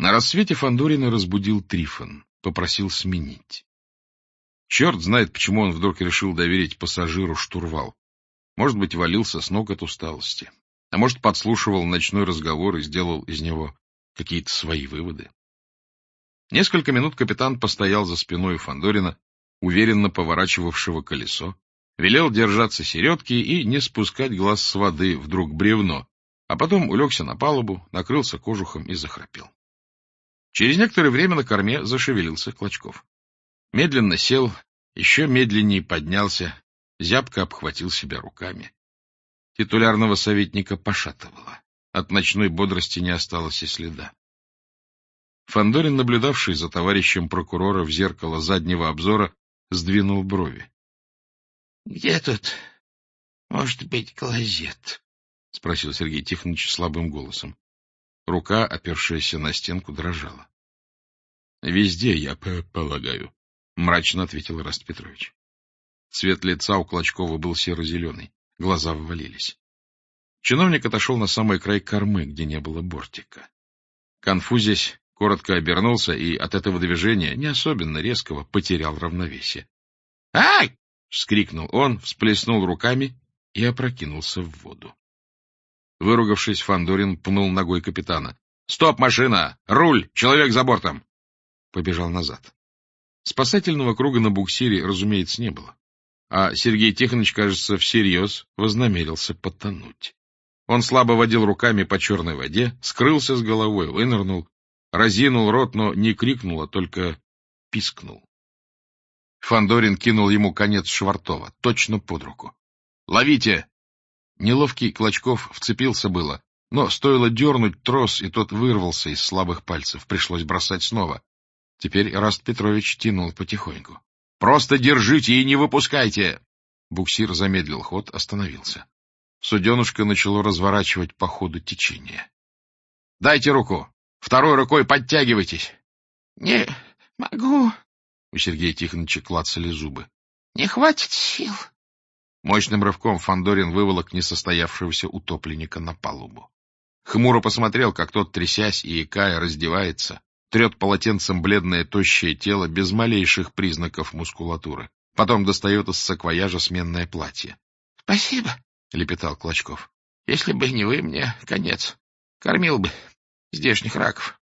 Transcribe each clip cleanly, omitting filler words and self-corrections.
На рассвете Фандорина разбудил Трифон, попросил сменить. Черт знает, почему он вдруг решил доверить пассажиру штурвал. Может быть, валился с ног от усталости, а может, подслушивал ночной разговор и сделал из него какие-то свои выводы. Несколько минут капитан постоял за спиной Фандорина, уверенно поворачивавшего колесо, велел держаться середки и не спускать глаз с воды, вдруг бревно, а потом улегся на палубу, накрылся кожухом и захрапел. Через некоторое время на корме зашевелился Клочков. Медленно сел, еще медленнее поднялся, зябко обхватил себя руками. Титулярного советника пошатывало. От ночной бодрости не осталось и следа. Фандорин, наблюдавший за товарищем прокурора в зеркало заднего обзора, сдвинул брови. — Где тут может быть клозет? — спросил Сергей Тихонович слабым голосом. Рука, опершаяся на стенку, дрожала. — Везде, я полагаю, — мрачно ответил Ираст Петрович. Цвет лица у Клочкова был серо-зеленый, глаза ввалились. Чиновник отошел на самый край кормы, где не было бортика. Конфузясь, коротко обернулся и от этого движения, не особенно резкого, потерял равновесие. «Ай!» — вскрикнул он, всплеснул руками и опрокинулся в воду. Выругавшись, Фандорин пнул ногой капитана. «Стоп, машина! Руль! Человек за бортом!» Побежал назад. Спасательного круга на буксире, разумеется, не было. А Сергей Тихонович, кажется, всерьез вознамерился потонуть. Он слабо водил руками по черной воде, скрылся с головой, вынырнул, разинул рот, но не крикнул, а только пискнул. Фандорин кинул ему конец швартова, точно под руку. «Ловите!» Неловкий Клочков вцепился было, но стоило дернуть трос, и тот вырвался из слабых пальцев, пришлось бросать снова. Теперь Ираст Петрович тянул потихоньку. «Просто держите и не выпускайте!» Буксир замедлил ход, остановился. Суденушка начало разворачивать по ходу течения. «Дайте руку! Второй рукой подтягивайтесь!» «Не могу!» У Сергея Тихоновича клацали зубы. «Не хватит сил!» Мощным рывком Фандорин выволок несостоявшегося утопленника на палубу. Хмуро посмотрел, как тот, трясясь и икая, раздевается, трет полотенцем бледное тощее тело без малейших признаков мускулатуры. Потом достает из саквояжа сменное платье. — Спасибо, — лепетал Клочков. — Если бы не вы, мне конец. Кормил бы здешних раков.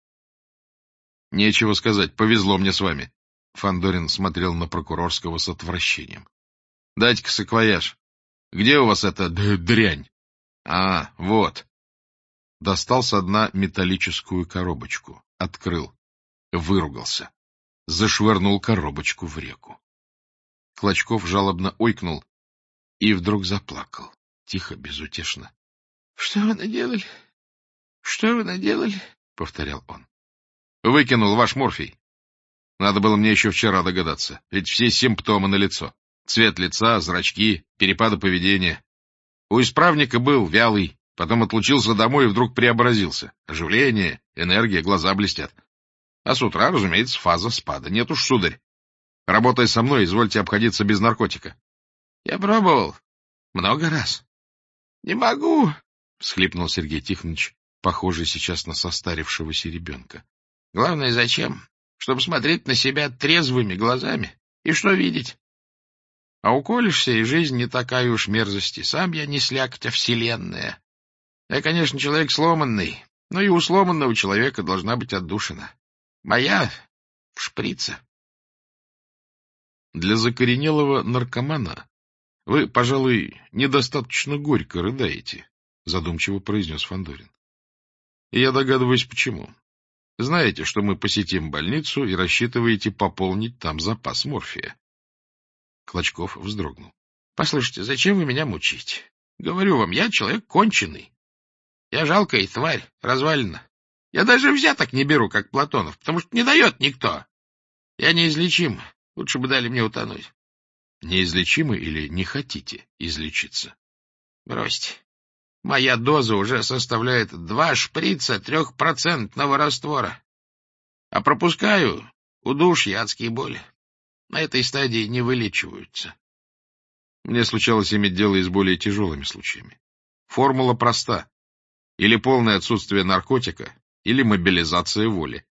— Нечего сказать, повезло мне с вами. Фандорин смотрел на прокурорского с отвращением. — Дайте-ка саквояж. Где у вас эта дрянь? — А, вот. Достал со дна металлическую коробочку. Открыл. Выругался. Зашвырнул коробочку в реку. Клочков жалобно ойкнул и вдруг заплакал. Тихо, безутешно. — Что вы наделали? Что вы наделали? — повторял он. — Выкинул ваш морфий. Надо было мне еще вчера догадаться, ведь все симптомы налицо. Цвет лица, зрачки, перепады поведения. У исправника был вялый, потом отлучился домой и вдруг преобразился. Оживление, энергия, глаза блестят. А с утра, разумеется, фаза спада. Нет уж, сударь. Работая со мной, извольте обходиться без наркотика. Я пробовал. Много раз. Не могу, — всхлипнул Сергей Тихонович, похожий сейчас на состарившегося ребенка. Главное, зачем? Чтобы смотреть на себя трезвыми глазами. И что видеть? А уколешься, и жизнь не такая уж мерзости. Сам я не слякоть, а вселенная. Я, конечно, человек сломанный, но и у сломанного человека должна быть отдушина. Моя в шприце. Для закоренелого наркомана вы, пожалуй, недостаточно горько рыдаете, задумчиво произнес Фандорин. И я догадываюсь, почему. Знаете, что мы посетим больницу и рассчитываете пополнить там запас морфия. Клочков вздрогнул. — Послушайте, зачем вы меня мучите? Говорю вам, я человек конченый. Я жалкая тварь, развалина. Я даже взяток не беру, как Платонов, потому что не дает никто. Я неизлечим. Лучше бы дали мне утонуть. Неизлечимы или не хотите излечиться? Бросьте. Моя доза уже составляет 2 шприца 3% раствора. А пропускаю удушье, адские боли. На этой стадии не вылечиваются. Мне случалось иметь дело и с более тяжелыми случаями. Формула проста. Или полное отсутствие наркотика, или мобилизация воли.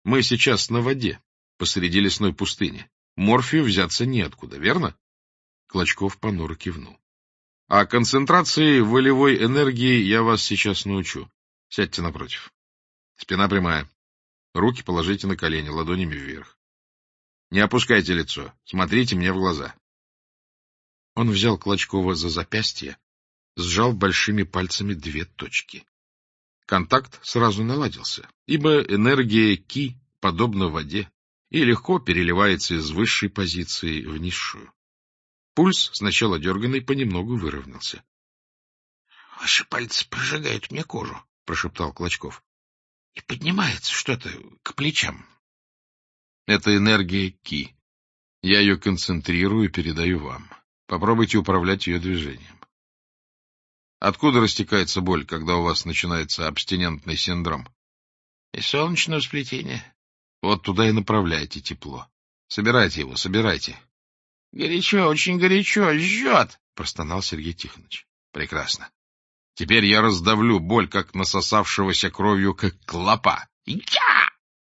Мы сейчас на воде, посреди лесной пустыни. Морфию взяться неоткуда, верно? Клочков понуро кивнул. А концентрации волевой энергии я вас сейчас научу. Сядьте напротив. Спина прямая. Руки положите на колени, ладонями вверх. Не опускайте лицо. Смотрите мне в глаза. Он взял Клочкова за запястье, сжал большими пальцами 2 точки. Контакт сразу наладился, ибо энергия Ки подобна воде и легко переливается из высшей позиции в низшую. Пульс, сначала дерганный, понемногу выровнялся. — Ваши пальцы прожигают мне кожу, — прошептал Клочков. — И поднимается что-то к плечам. — Это энергия Ки. Я ее концентрирую и передаю вам. Попробуйте управлять ее движением. Откуда растекается боль, когда у вас начинается абстинентный синдром? Из солнечного сплетения. Вот туда и направляйте тепло. Собирайте его, собирайте. Горячо, очень горячо, жжет, простонал Сергей Тихонович. Прекрасно. Теперь я раздавлю боль, как насосавшегося кровью, как клопа. Я!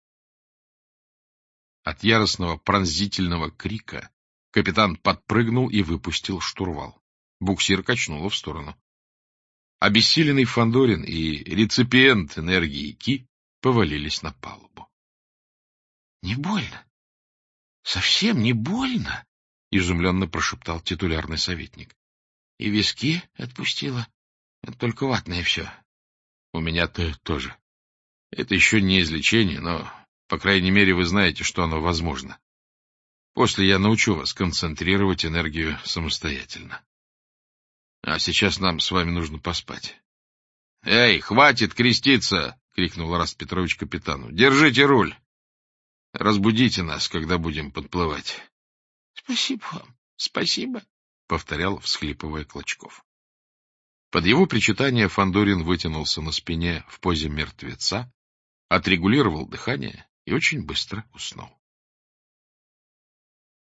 От яростного пронзительного крика капитан подпрыгнул и выпустил штурвал. Буксир качнуло в сторону. Обессиленный Фандорин и реципиент энергии Ки повалились на палубу. — Не больно? Совсем не больно? — изумленно прошептал титулярный советник. — И виски отпустила. Только ватное все. — У меня-то тоже. Это еще не излечение, но, по крайней мере, вы знаете, что оно возможно. После я научу вас концентрировать энергию самостоятельно. А сейчас нам с вами нужно поспать. — Эй, хватит креститься! — крикнул Раст Петрович капитану. — Держите руль! Разбудите нас, когда будем подплывать. — Спасибо вам, спасибо, — повторял, всхлипывая Клочков. Под его причитание Фандорин вытянулся на спине в позе мертвеца, отрегулировал дыхание и очень быстро уснул.